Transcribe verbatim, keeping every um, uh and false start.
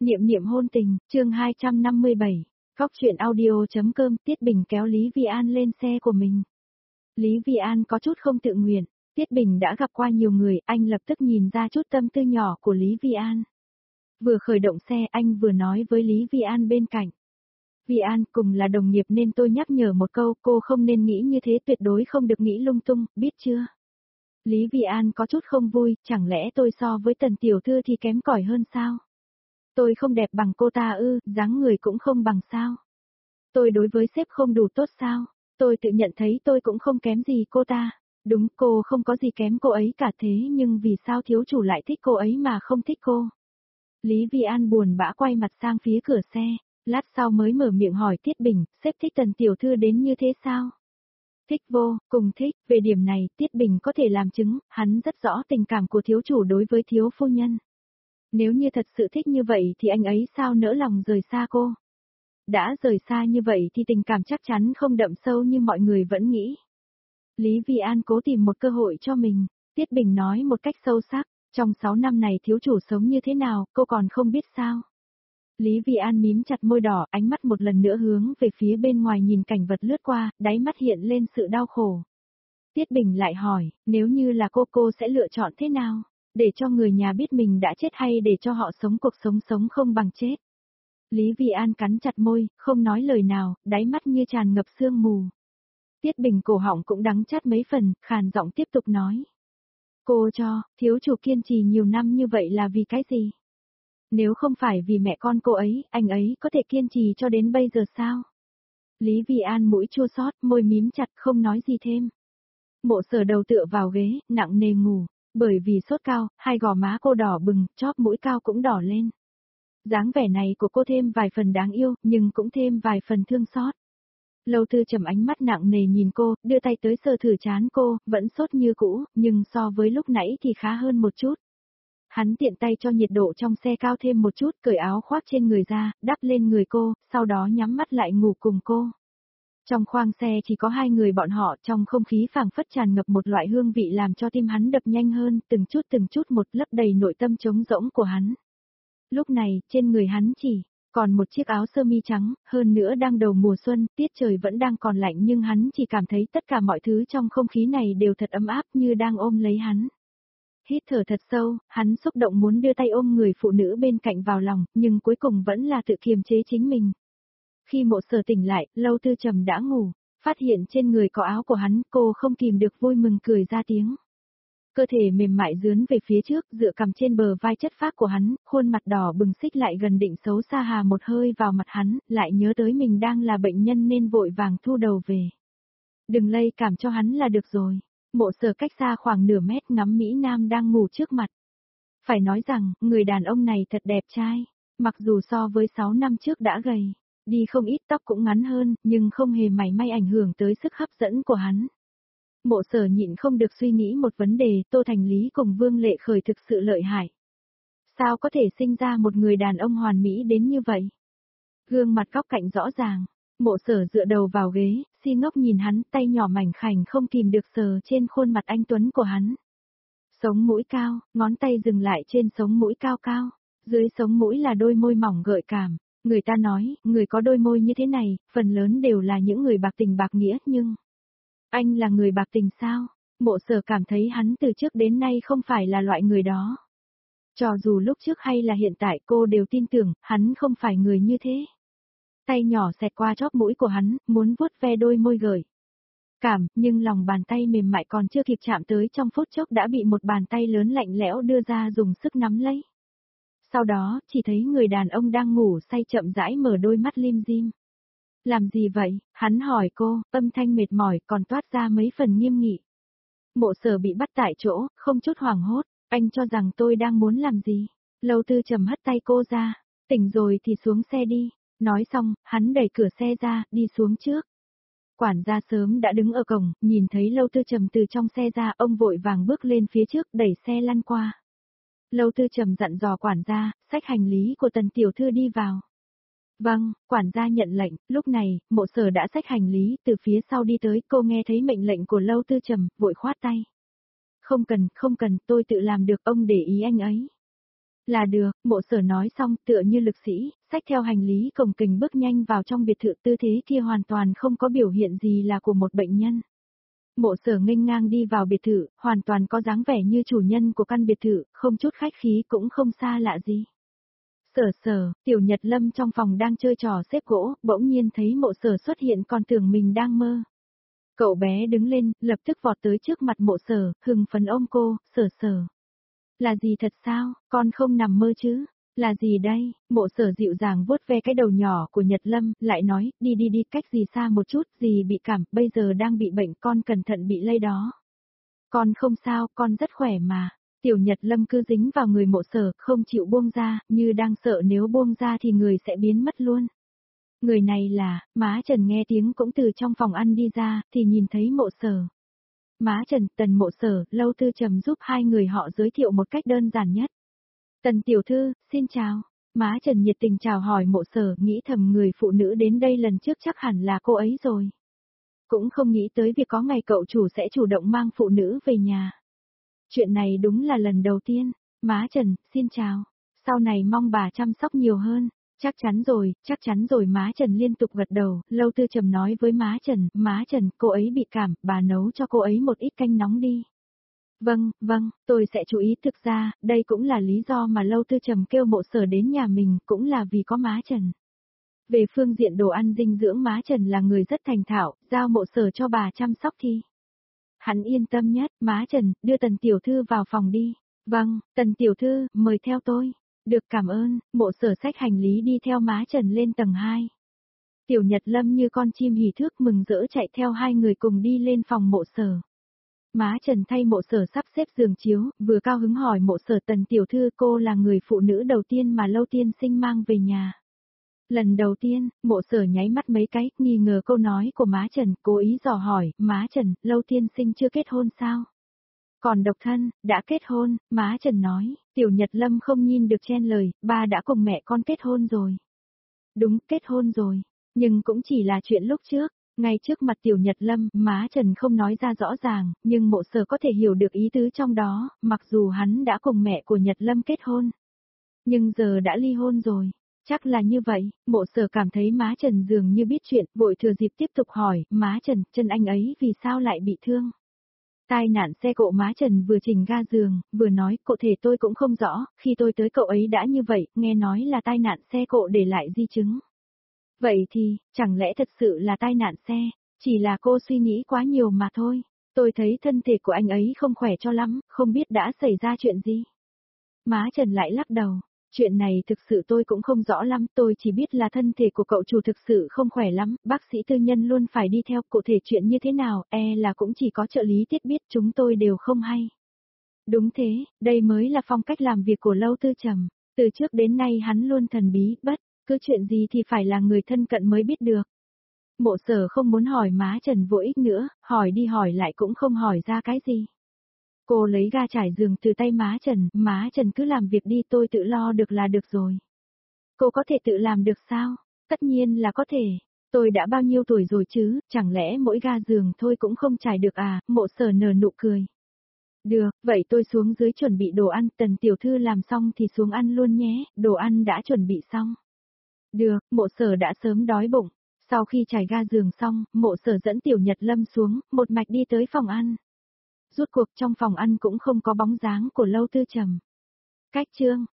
Niệm niệm hôn tình, chương hai trăm năm mươi bảy. Cóc truyện audio.com. Tiết Bình kéo Lý Vi An lên xe của mình. Lý Vi An có chút không tự nguyện. Tiết Bình đã gặp qua nhiều người, anh lập tức nhìn ra chút tâm tư nhỏ của Lý Vi An. Vừa khởi động xe, anh vừa nói với Lý Vi An bên cạnh. Vi An, cùng là đồng nghiệp nên tôi nhắc nhở một câu, cô không nên nghĩ như thế, tuyệt đối không được nghĩ lung tung, biết chưa? Lý Vi An có chút không vui, chẳng lẽ tôi so với Tần tiểu thư thì kém cỏi hơn sao? Tôi không đẹp bằng cô ta ư, dáng người cũng không bằng sao? Tôi đối với sếp không đủ tốt sao? Tôi tự nhận thấy tôi cũng không kém gì cô ta. Đúng, cô không có gì kém cô ấy cả, thế nhưng vì sao thiếu chủ lại thích cô ấy mà không thích cô? Lý Vi An buồn bã quay mặt sang phía cửa xe, lát sau mới mở miệng hỏi Tiết Bình, sếp thích Tần tiểu thư đến như thế sao? Thích vô, cùng thích, về điểm này Tiết Bình có thể làm chứng, hắn rất rõ tình cảm của thiếu chủ đối với thiếu phu nhân. Nếu như thật sự thích như vậy thì anh ấy sao nỡ lòng rời xa cô? Đã rời xa như vậy thì tình cảm chắc chắn không đậm sâu như mọi người vẫn nghĩ. Lý Vi An cố tìm một cơ hội cho mình, Tiết Bình nói một cách sâu sắc, trong sáu năm này thiếu chủ sống như thế nào, cô còn không biết sao? Lý Vi An mím chặt môi đỏ, ánh mắt một lần nữa hướng về phía bên ngoài nhìn cảnh vật lướt qua, đáy mắt hiện lên sự đau khổ. Tiết Bình lại hỏi, nếu như là cô cô sẽ lựa chọn thế nào? Để cho người nhà biết mình đã chết hay để cho họ sống cuộc sống sống không bằng chết? Lý Vi An cắn chặt môi, không nói lời nào, đáy mắt như tràn ngập sương mù. Tiết Bình cổ họng cũng đắng chát mấy phần, khàn giọng tiếp tục nói. Cô cho, thiếu chủ kiên trì nhiều năm như vậy là vì cái gì? Nếu không phải vì mẹ con cô ấy, anh ấy có thể kiên trì cho đến bây giờ sao? Lý Vi An mũi chua xót, môi mím chặt không nói gì thêm. Mộ Sở đầu tựa vào ghế, nặng nề ngủ. Bởi vì sốt cao, hai gò má cô đỏ bừng, chóp mũi cao cũng đỏ lên. Dáng vẻ này của cô thêm vài phần đáng yêu, nhưng cũng thêm vài phần thương xót. Lâu Tư Trầm ánh mắt nặng nề nhìn cô, đưa tay tới sờ thử trán cô, vẫn sốt như cũ, nhưng so với lúc nãy thì khá hơn một chút. Hắn tiện tay cho nhiệt độ trong xe cao thêm một chút, cởi áo khoác trên người ra, đắp lên người cô, sau đó nhắm mắt lại ngủ cùng cô. Trong khoang xe chỉ có hai người bọn họ, trong không khí phảng phất tràn ngập một loại hương vị làm cho tim hắn đập nhanh hơn, từng chút từng chút một lấp đầy nội tâm trống rỗng của hắn. Lúc này, trên người hắn chỉ còn một chiếc áo sơ mi trắng, hơn nữa đang đầu mùa xuân, tiết trời vẫn đang còn lạnh nhưng hắn chỉ cảm thấy tất cả mọi thứ trong không khí này đều thật ấm áp như đang ôm lấy hắn. Hít thở thật sâu, hắn xúc động muốn đưa tay ôm người phụ nữ bên cạnh vào lòng, nhưng cuối cùng vẫn là tự kiềm chế chính mình. Khi Mộ Sở tỉnh lại, Lâu Tư Trầm đã ngủ, phát hiện trên người có áo của hắn, cô không kìm được vui mừng cười ra tiếng. Cơ thể mềm mại dướn về phía trước, dựa cằm trên bờ vai chất phác của hắn, khuôn mặt đỏ bừng xích lại gần định xấu xa hà một hơi vào mặt hắn, lại nhớ tới mình đang là bệnh nhân nên vội vàng thu đầu về. Đừng lây cảm cho hắn là được rồi. Mộ Sở cách xa khoảng nửa mét ngắm Mỹ Nam đang ngủ trước mặt. Phải nói rằng, người đàn ông này thật đẹp trai, mặc dù so với sáu năm trước đã gầy. Đi không ít, tóc cũng ngắn hơn, nhưng không hề mảy may ảnh hưởng tới sức hấp dẫn của hắn. Mộ Sở nhịn không được suy nghĩ một vấn đề, Tô Thành Lý cùng Vương Lệ Khởi thực sự lợi hại. Sao có thể sinh ra một người đàn ông hoàn mỹ đến như vậy? Gương mặt góc cạnh rõ ràng, Mộ Sở dựa đầu vào ghế, si ngốc nhìn hắn, tay nhỏ mảnh khảnh không kìm được sờ trên khuôn mặt anh tuấn của hắn. Sống mũi cao, ngón tay dừng lại trên sống mũi cao cao, dưới sống mũi là đôi môi mỏng gợi cảm. Người ta nói, người có đôi môi như thế này, phần lớn đều là những người bạc tình bạc nghĩa, nhưng... Anh là người bạc tình sao? Mộ Sở cảm thấy hắn từ trước đến nay không phải là loại người đó. Cho dù lúc trước hay là hiện tại cô đều tin tưởng, hắn không phải người như thế. Tay nhỏ xẹt qua chóp mũi của hắn, muốn vuốt ve đôi môi gợi cảm, nhưng lòng bàn tay mềm mại còn chưa kịp chạm tới trong phút chốc đã bị một bàn tay lớn lạnh lẽo đưa ra dùng sức nắm lấy. Sau đó, chỉ thấy người đàn ông đang ngủ say chậm rãi mở đôi mắt lim dim. Làm gì vậy? Hắn hỏi cô, âm thanh mệt mỏi còn toát ra mấy phần nghiêm nghị. Mộ Sở bị bắt tại chỗ, không chút hoảng hốt, anh cho rằng tôi đang muốn làm gì? Lâu Tư Trầm hất tay cô ra, tỉnh rồi thì xuống xe đi. Nói xong, hắn đẩy cửa xe ra, đi xuống trước. Quản gia sớm đã đứng ở cổng, nhìn thấy Lâu Tư Trầm từ trong xe ra, ông vội vàng bước lên phía trước đẩy xe lăn qua. Lâu Tư Trầm dặn dò quản gia, xách hành lý của Tần tiểu thư đi vào. Vâng, quản gia nhận lệnh, lúc này, Mộ Sở đã xách hành lý, từ phía sau đi tới, cô nghe thấy mệnh lệnh của Lâu Tư Trầm, vội khoát tay. Không cần, không cần, tôi tự làm được, ông để ý anh ấy. Là được, Mộ Sở nói xong tựa như lực sĩ, xách theo hành lý cồng kềnh bước nhanh vào trong biệt thự, tư thế kia hoàn toàn không có biểu hiện gì là của một bệnh nhân. Mộ Sở nghênh ngang đi vào biệt thự, hoàn toàn có dáng vẻ như chủ nhân của căn biệt thự, không chút khách khí cũng không xa lạ gì. Sở Sở, Tiểu Nhật Lâm trong phòng đang chơi trò xếp gỗ, bỗng nhiên thấy Mộ Sở xuất hiện còn tưởng mình đang mơ. Cậu bé đứng lên, lập tức vọt tới trước mặt Mộ Sở, hưng phấn ôm cô, Sở Sở. Là gì thật sao, con không nằm mơ chứ? Là gì đây? Mộ Sở dịu dàng vuốt ve cái đầu nhỏ của Nhật Lâm, lại nói, đi đi đi, cách gì xa một chút, gì bị cảm, bây giờ đang bị bệnh, con cẩn thận bị lây đó. Con không sao, con rất khỏe mà. Tiểu Nhật Lâm cứ dính vào người Mộ Sở, không chịu buông ra, như đang sợ nếu buông ra thì người sẽ biến mất luôn. Người này là, má Trần nghe tiếng cũng từ trong phòng ăn đi ra, thì nhìn thấy Mộ Sở. Má Trần, Tần Mộ Sở, Lâu Tư Trầm giúp hai người họ giới thiệu một cách đơn giản nhất. Tần tiểu thư, xin chào. Má Trần nhiệt tình chào hỏi Mộ Sở, nghĩ thầm người phụ nữ đến đây lần trước chắc hẳn là cô ấy rồi. Cũng không nghĩ tới việc có ngày cậu chủ sẽ chủ động mang phụ nữ về nhà. Chuyện này đúng là lần đầu tiên. Má Trần, xin chào. Sau này mong bà chăm sóc nhiều hơn. Chắc chắn rồi, chắc chắn rồi, má Trần liên tục gật đầu. Lâu Tư Trầm nói với má Trần, má Trần, cô ấy bị cảm, bà nấu cho cô ấy một ít canh nóng đi. Vâng, vâng, tôi sẽ chú ý. Thực ra, đây cũng là lý do mà Lâu Tư Trầm kêu Mộ Sở đến nhà mình, cũng là vì có má Trần. Về phương diện đồ ăn dinh dưỡng, má Trần là người rất thành thạo, giao Mộ Sở cho bà chăm sóc thì hắn yên tâm nhất. Má Trần, đưa Tần tiểu thư vào phòng đi. Vâng, Tần tiểu thư, mời theo tôi. Được, cảm ơn. Mộ Sở xách hành lý đi theo má Trần lên tầng hai. Tiểu Nhật Lâm như con chim hỉ thước mừng rỡ chạy theo hai người cùng đi lên phòng Mộ Sở. Má Trần thay Mộ Sở sắp xếp giường chiếu, vừa cao hứng hỏi Mộ Sở, Tần tiểu thư, cô là người phụ nữ đầu tiên mà Lâu tiên sinh mang về nhà. Lần đầu tiên, Mộ Sở nháy mắt mấy cái, nghi ngờ câu nói của má Trần, cố ý dò hỏi, má Trần, Lâu tiên sinh chưa kết hôn sao? Còn độc thân, đã kết hôn, má Trần nói. Tiểu Nhật Lâm không nhìn được chen lời, ba đã cùng mẹ con kết hôn rồi. Đúng, kết hôn rồi, nhưng cũng chỉ là chuyện lúc trước. Ngay trước mặt Tiểu Nhật Lâm, má Trần không nói ra rõ ràng, nhưng Mộ Sở có thể hiểu được ý tứ trong đó, mặc dù hắn đã cùng mẹ của Nhật Lâm kết hôn. Nhưng giờ đã ly hôn rồi. Chắc là như vậy. Mộ Sở cảm thấy má Trần dường như biết chuyện, vội thừa dịp tiếp tục hỏi, má Trần, chân anh ấy vì sao lại bị thương? Tai nạn xe cộ. Má Trần vừa chỉnh ga giường, vừa nói, cụ thể tôi cũng không rõ, khi tôi tới cậu ấy đã như vậy, nghe nói là tai nạn xe cộ để lại di chứng. Vậy thì, chẳng lẽ thật sự là tai nạn xe, chỉ là cô suy nghĩ quá nhiều mà thôi. Tôi thấy thân thể của anh ấy không khỏe cho lắm, không biết đã xảy ra chuyện gì. Má Trần lại lắc đầu. Chuyện này thực sự tôi cũng không rõ lắm, tôi chỉ biết là thân thể của cậu chủ thực sự không khỏe lắm, bác sĩ tư nhân luôn phải đi theo, cụ thể chuyện như thế nào, e là cũng chỉ có trợ lý Tiết biết, chúng tôi đều không hay. Đúng thế, đây mới là phong cách làm việc của Lâu Tư Trầm, từ trước đến nay hắn luôn thần bí, bất cứ chuyện gì thì phải là người thân cận mới biết được. Mộ Sở không muốn hỏi má Trần vô ích nữa, hỏi đi hỏi lại cũng không hỏi ra cái gì. Cô lấy ga trải giường từ tay má Trần, má Trần cứ làm việc đi, tôi tự lo được là được rồi. Cô có thể tự làm được sao? Tất nhiên là có thể. Tôi đã bao nhiêu tuổi rồi chứ, chẳng lẽ mỗi ga giường thôi cũng không trải được à? Mộ Sở nở nụ cười. Được, vậy tôi xuống dưới chuẩn bị đồ ăn, Tần tiểu thư làm xong thì xuống ăn luôn nhé, đồ ăn đã chuẩn bị xong. Được, Mộ Sở đã sớm đói bụng. Sau khi trải ga giường xong, Mộ Sở dẫn Tiểu Nhật Lâm xuống, một mạch đi tới phòng ăn. Rút cuộc trong phòng ăn cũng không có bóng dáng của Lâu Tư Trầm. Cách chương